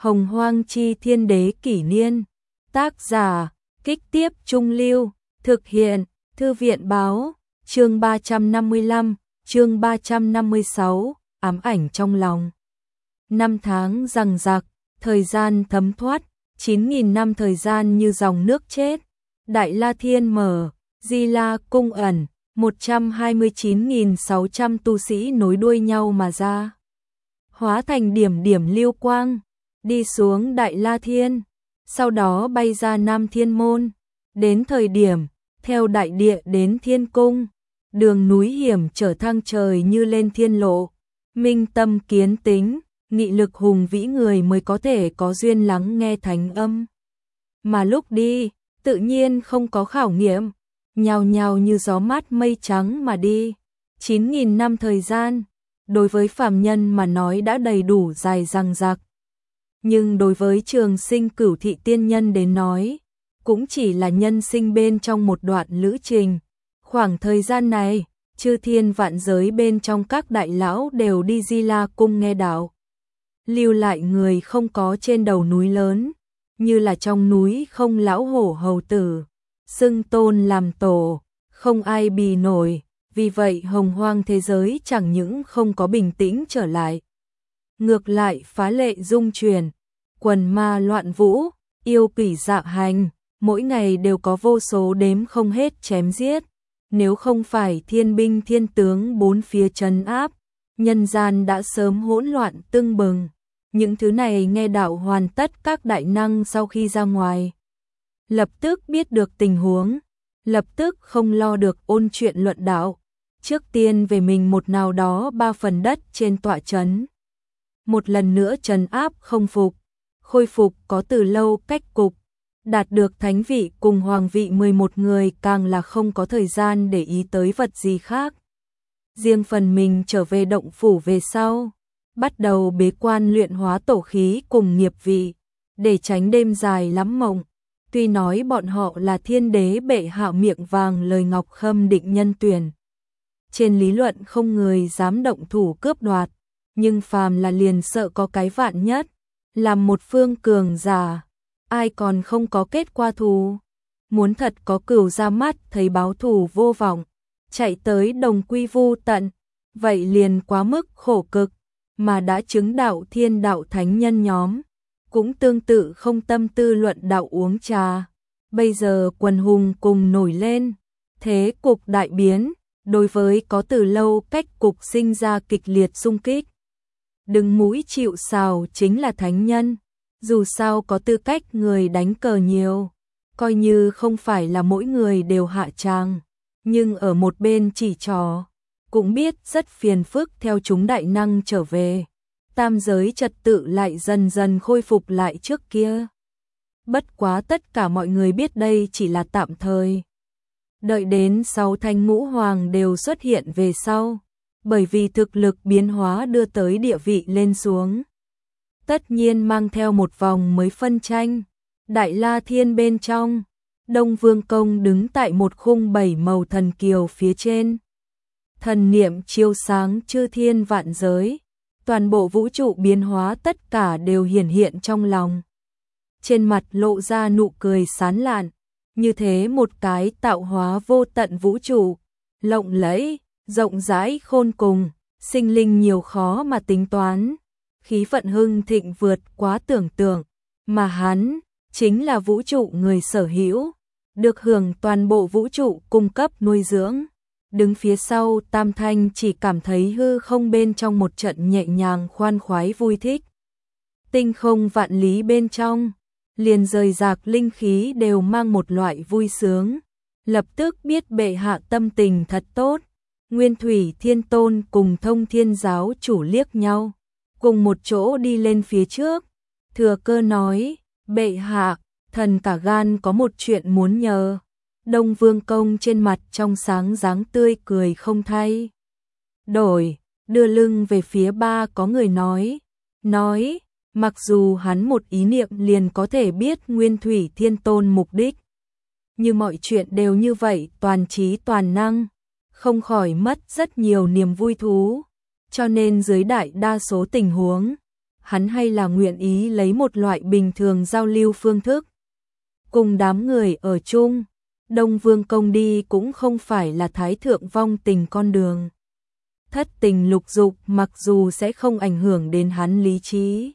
Hồng Hoang chi thiên đế kỷ niên. Tác giả, Kích Tiếp Trung Lưu, thực hiện, Thư viện báo, chương 355, chương 356, ám ảnh trong lòng. Năm tháng giằng giặc, thời gian thấm thoát, 9.000 năm thời gian như dòng nước chết. Đại La Thiên mở, Di La cung ẩn, 129.600 tu sĩ nối đuôi nhau mà ra. Hóa thành điểm điểm lưu quang, đi xuống Đại La Thiên, sau đó bay ra Nam Thiên Môn. Đến thời điểm, theo đại địa đến Thiên Cung, đường núi hiểm trở thang trời như lên thiên lộ. Minh tâm kiến tính, nghị lực hùng vĩ người mới có thể có duyên lắng nghe thánh âm. Mà lúc đi, tự nhiên không có khảo nghiệm, nhào nhào như gió mát mây trắng mà đi. 9.000 năm thời gian, đối với phàm nhân mà nói đã đầy đủ dài dằng dặc. Nhưng đối với Trường Sinh Cửu Thị tiên nhân đến nói, cũng chỉ là nhân sinh bên trong một đoạn lữ trình. Khoảng thời gian này, chư thiên vạn giới bên trong các đại lão đều đi Di La cung nghe đạo. Lưu lại người không có trên đầu núi lớn, như là trong núi không lão hổ hầu tử, xưng tôn làm tổ, không ai bì nổi. Vì vậy hồng hoang thế giới chẳng những không có bình tĩnh trở lại, ngược lại phá lệ dung chuyển, quần ma loạn vũ, yêu quỷ dạ hành, mỗi ngày đều có vô số đếm không hết chém giết. Nếu không phải thiên binh thiên tướng bốn phía trấn áp, nhân gian đã sớm hỗn loạn tưng bừng. Những thứ này nghe đạo hoàn tất các đại năng sau khi ra ngoài, lập tức biết được tình huống, lập tức không lo được ôn chuyện luận đạo. Trước tiên về mình một nào đó 3 phần đất trên tọa trấn. Một lần nữa trấn áp không phục, khôi phục có từ lâu cách cục, đạt được thánh vị cùng hoàng vị 11 người càng là không có thời gian để ý tới vật gì khác. Riêng phần mình trở về động phủ về sau, bắt đầu bế quan luyện hóa tổ khí cùng nghiệp vị, để tránh đêm dài lắm mộng. Tuy nói bọn họ là thiên đế bệ hạ miệng vàng lời ngọc khâm định nhân tuyển, trên lý luận không người dám động thủ cướp đoạt, nhưng phàm là liền sợ có cái vạn nhất, làm một phương cường giả, ai còn không có kết qua thù. Muốn thật có cừu ra mắt thấy báo thù vô vọng, chạy tới đồng quy vu tận, vậy liền quá mức khổ cực. Mà đã chứng đạo thiên đạo thánh nhân nhóm, cũng tương tự không tâm tư luận đạo uống trà. Bây giờ quần hùng cùng nổi lên, thế cục đại biến, đối với có từ lâu cách cục sinh ra kịch liệt xung kích. Đứng mũi chịu sào chính là thánh nhân, dù sao có tư cách người đánh cờ nhiều, coi như không phải là mỗi người đều hạ tràng, nhưng ở một bên chỉ trò, cũng biết rất phiền phức. Theo chúng đại năng trở về, tam giới trật tự lại dần dần khôi phục lại trước kia. Bất quá tất cả mọi người biết đây chỉ là tạm thời. Đợi đến 6 thanh ngũ hoàng đều xuất hiện về sau, bởi vì thực lực biến hóa đưa tới địa vị lên xuống, tất nhiên mang theo một vòng mới phân tranh. Đại La Thiên bên trong, Đông Vương Công đứng tại một khung 7 màu thần kiều phía trên. Thần niệm chiếu sáng chư thiên vạn giới, toàn bộ vũ trụ biến hóa tất cả đều hiển hiện trong lòng. Trên mặt lộ ra nụ cười sán lạn, như thế một cái tạo hóa vô tận vũ trụ, lộng lẫy, rộng rãi khôn cùng, sinh linh nhiều khó mà tính toán, khí vận hưng thịnh vượt quá tưởng tượng, mà hắn chính là vũ trụ người sở hữu, được hưởng toàn bộ vũ trụ cung cấp nuôi dưỡng. Đứng phía sau Tam Thanh chỉ cảm thấy hư không bên trong một trận nhẹ nhàng khoan khoái vui thích. Tinh không vạn lý bên trong, liền rời rạc linh khí đều mang một loại vui sướng, lập tức biết bệ hạ tâm tình thật tốt. Nguyên Thủy Thiên Tôn cùng Thông Thiên giáo chủ liếc nhau, cùng một chỗ đi lên phía trước, thừa cơ nói, bệ hạ, thần cả gan có một chuyện muốn nhờ. Đông Vương Công trên mặt trong sáng dáng tươi cười không thay đổi, đưa lưng về phía ba có người nói, mặc dù hắn một ý niệm liền có thể biết Nguyên Thủy Thiên Tôn mục đích, như mọi chuyện đều như vậy toàn trí toàn năng, không khỏi mất rất nhiều niềm vui thú, cho nên dưới đại đa số tình huống, hắn hay là nguyện ý lấy một loại bình thường giao lưu phương thức. Cùng đám người ở chung, Đông Vương Công đi cũng không phải là thái thượng vong tình con đường. Thất tình lục dục mặc dù sẽ không ảnh hưởng đến hắn lý trí,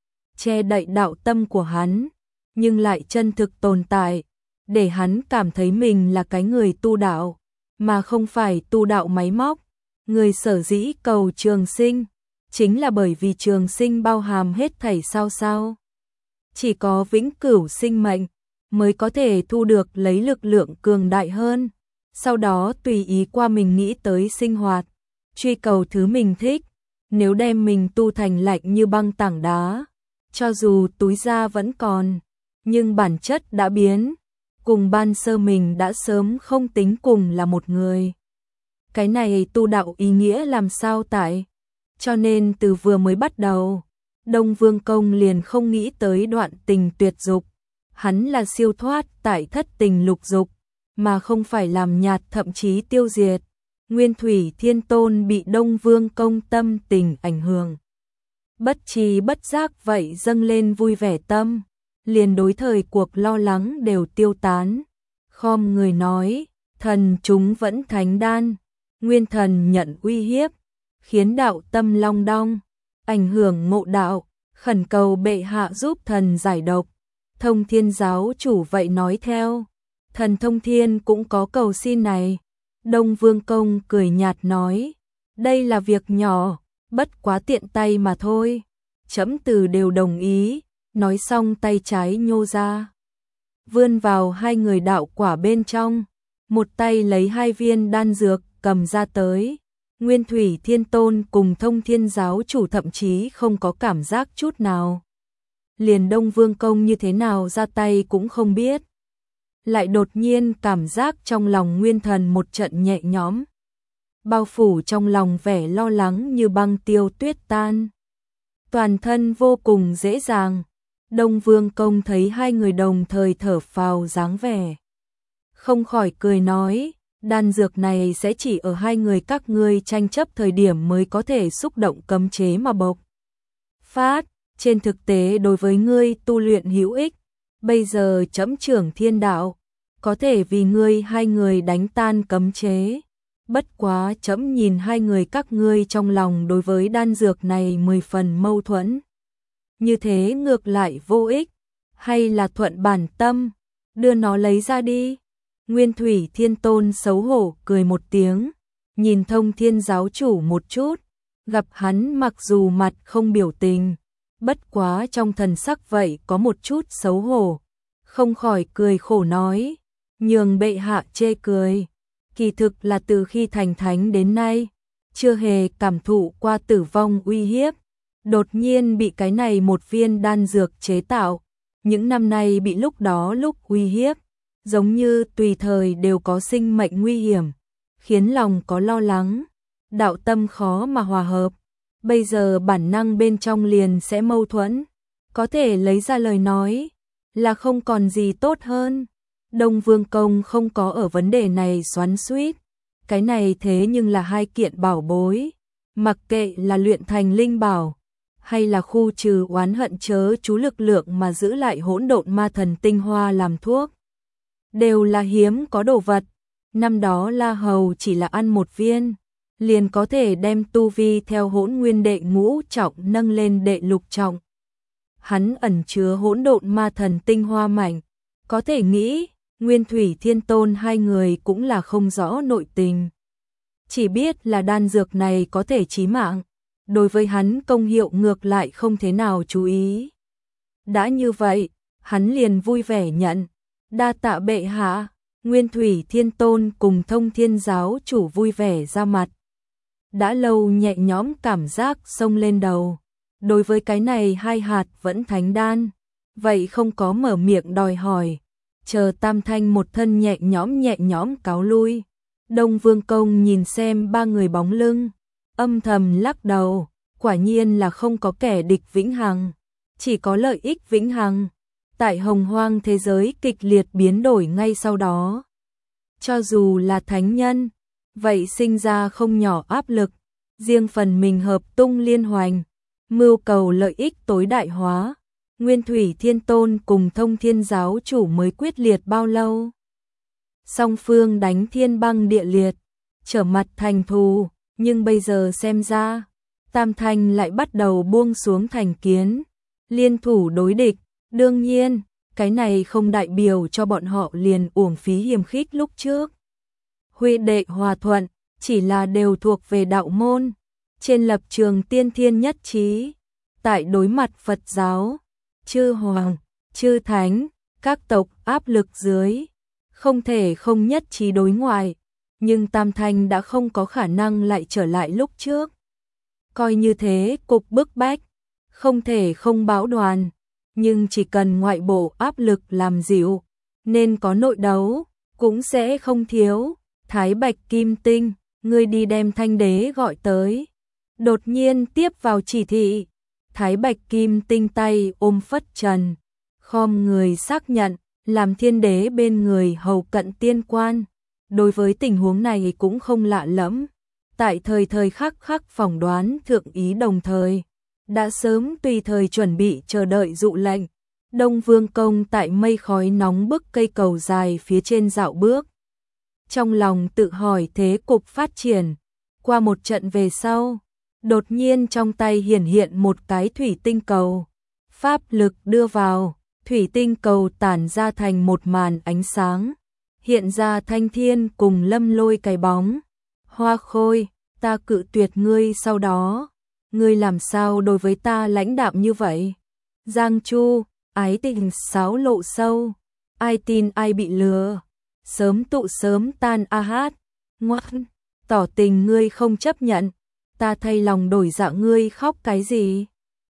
che đậy đạo tâm của hắn, nhưng lại chân thực tồn tại, để hắn cảm thấy mình là cái người tu đạo, mà không phải tu đạo máy móc. Người sở dĩ cầu trường sinh, chính là bởi vì trường sinh bao hàm hết thảy sao. Chỉ có vĩnh cửu sinh mệnh mới có thể thu được lấy lực lượng cường đại hơn, sau đó tùy ý qua mình nghĩ tới sinh hoạt, truy cầu thứ mình thích. Nếu đem mình tu thành lạnh như băng tảng đá, cho dù túi da vẫn còn, nhưng bản chất đã biến, cùng ban sơ mình đã sớm không tính cùng là một người. Cái này tu đạo ý nghĩa làm sao tại? Cho nên từ vừa mới bắt đầu, Đông Vương Công liền không nghĩ tới đoạn tình tuyệt dục. Hắn là siêu thoát tại thất tình lục dục, mà không phải làm nhạt thậm chí tiêu diệt. Nguyên Thủy Thiên Tôn bị Đông Vương Công tâm tình ảnh hưởng, bất tri bất giác vậy dâng lên vui vẻ tâm, liền đối thời cuộc lo lắng đều tiêu tán. Khom người nói, thần chúng vẫn thánh đan, nguyên thần nhận uy hiếp, khiến đạo tâm long đong, ảnh hưởng ngộ đạo, khẩn cầu bệ hạ giúp thần giải độc. Thông Thiên giáo chủ vậy nói theo, thần Thông Thiên cũng có cầu xin này. Đông Vương Công cười nhạt nói, đây là việc nhỏ, bất quá tiện tay mà thôi, chấm từ đều đồng ý. Nói xong tay trái nhô ra, vươn vào hai người đạo quả bên trong, một tay lấy hai viên đan dược cầm ra tới. Nguyên Thủy Thiên Tôn cùng Thông Thiên giáo chủ thậm chí không có cảm giác chút nào, liền Đông Vương Công như thế nào ra tay cũng không biết. Lại đột nhiên cảm giác trong lòng nguyên thần một trận nhẹ nhõm, bao phủ trong lòng vẻ lo lắng như băng tiêu tuyết tan, toàn thân vô cùng dễ dàng. Đông Vương Công thấy hai người đồng thời thở phào dáng vẻ, không khỏi cười nói, đan dược này sẽ chỉ ở hai người các ngươi tranh chấp thời điểm mới có thể xúc động cấm chế mà bộc phát, trên thực tế đối với ngươi tu luyện hữu ích. Bây giờ chấm trưởng thiên đạo, có thể vì ngươi hai người đánh tan cấm chế. Bất quá chấm nhìn hai người các ngươi trong lòng đối với đan dược này 10 phần mâu thuẫn. Như thế ngược lại vô ích, hay là thuận bản tâm, đưa nó lấy ra đi. Nguyên Thủy Thiên Tôn xấu hổ cười một tiếng, nhìn Thông Thiên giáo chủ một chút, gặp hắn mặc dù mặt không biểu tình, bất quá trong thần sắc vậy có một chút xấu hổ, không khỏi cười khổ nói, nhường bệ hạ chê cười. Kỳ thực là từ khi thành thánh đến nay, chưa hề cảm thụ qua tử vong uy hiếp, đột nhiên bị cái này một viên đan dược chế tạo, những năm nay bị lúc đó lúc uy hiếp, giống như tùy thời đều có sinh mệnh nguy hiểm, khiến lòng có lo lắng, đạo tâm khó mà hòa hợp. Bây giờ bản năng bên trong liền sẽ mâu thuẫn, có thể lấy ra lời nói, là không còn gì tốt hơn. Đông Vương Công không có ở vấn đề này xoắn xuýt, cái này thế nhưng là hai kiện bảo bối, mặc kệ là luyện thành linh bảo, hay là khu trừ oán hận chớ chú lực lượng mà giữ lại hỗn độn ma thần tinh hoa làm thuốc, đều là hiếm có đồ vật. Năm đó La Hầu chỉ là ăn một viên, liền có thể đem tu vi theo hỗn nguyên đệ ngũ trọng nâng lên đệ lục trọng. Hắn ẩn chứa hỗn độn ma thần tinh hoa mạnh, có thể nghĩ Nguyên Thủy Thiên Tôn hai người cũng là không rõ nội tình, chỉ biết là đan dược này có thể chí mạng, đối với hắn công hiệu ngược lại không thế nào chú ý. Đã như vậy, hắn liền vui vẻ nhận, đa tạ bệ hạ. Nguyên Thủy Thiên Tôn cùng Thông Thiên giáo chủ vui vẻ ra mặt. Đã lâu nhẹ nhõm cảm giác xông lên đầu. Đối với cái này hai hạt vẫn thánh đan, vậy không có mở miệng đòi hỏi, chờ Tam Thanh một thân nhẹ nhõm cáo lui. Đông Vương Công nhìn xem ba người bóng lưng, âm thầm lắc đầu, quả nhiên là không có kẻ địch vĩnh hằng, chỉ có lợi ích vĩnh hằng. Tại hồng hoang thế giới kịch liệt biến đổi ngay sau đó, cho dù là thánh nhân, vậy sinh ra không nhỏ áp lực, riêng phần mình hợp tung liên hoành, mưu cầu lợi ích tối đại hóa. Nguyên Thủy Thiên Tôn cùng Thông Thiên giáo chủ mới quyết liệt bao lâu? Song phương đánh thiên băng địa liệt, trở mặt thành thù, nhưng bây giờ xem ra, Tam Thanh lại bắt đầu buông xuống thành kiến, liên thủ đối địch. Đương nhiên, cái này không đại biểu cho bọn họ liền uổng phí hiềm khích lúc trước. Huynh đệ hòa thuận, chỉ là đều thuộc về đạo môn, trên lập trường tiên thiên nhất trí. Tại đối mặt Phật giáo, chư hoàng, chư thánh, các tộc áp lực dưới, không thể không nhất trí đối ngoại, nhưng Tam Thanh đã không có khả năng lại trở lại lúc trước. Coi như thế cục bức bách, không thể không báo đoàn, nhưng chỉ cần ngoại bộ áp lực làm dịu, nên có nội đấu, cũng sẽ không thiếu. Thái Bạch Kim Tinh, ngươi đi đem Thanh Đế gọi tới. Đột nhiên tiếp vào chỉ thị, Thái Bạch Kim Tinh tay ôm phất trần, khom người xác nhận, làm Thiên Đế bên người hầu cận tiên quan. Đối với tình huống này cũng không lạ lẫm, tại thời khắc khắc phỏng đoán thượng ý đồng thời, đã sớm tùy thời chuẩn bị chờ đợi dụ lệnh. Đông Vương Công tại mây khói nóng bức cây cầu dài phía trên dạo bước. Trong lòng tự hỏi thế cục phát triển, qua một trận về sau, đột nhiên trong tay hiện một cái thủy tinh cầu. Pháp lực đưa vào, thủy tinh cầu tản ra thành một màn ánh sáng, hiện ra Thanh Thiên cùng Lâm Lôi cái bóng. Hoa Khôi, ta cự tuyệt ngươi sau đó, ngươi làm sao đối với ta lãnh đạm như vậy? Giang Chu, ái tình xáo lộ sâu, ai tin ai bị lừa, sớm tụ sớm tan a hát, ngoan, tỏ tình ngươi không chấp nhận, ta thay lòng đổi dạ ngươi khóc cái gì?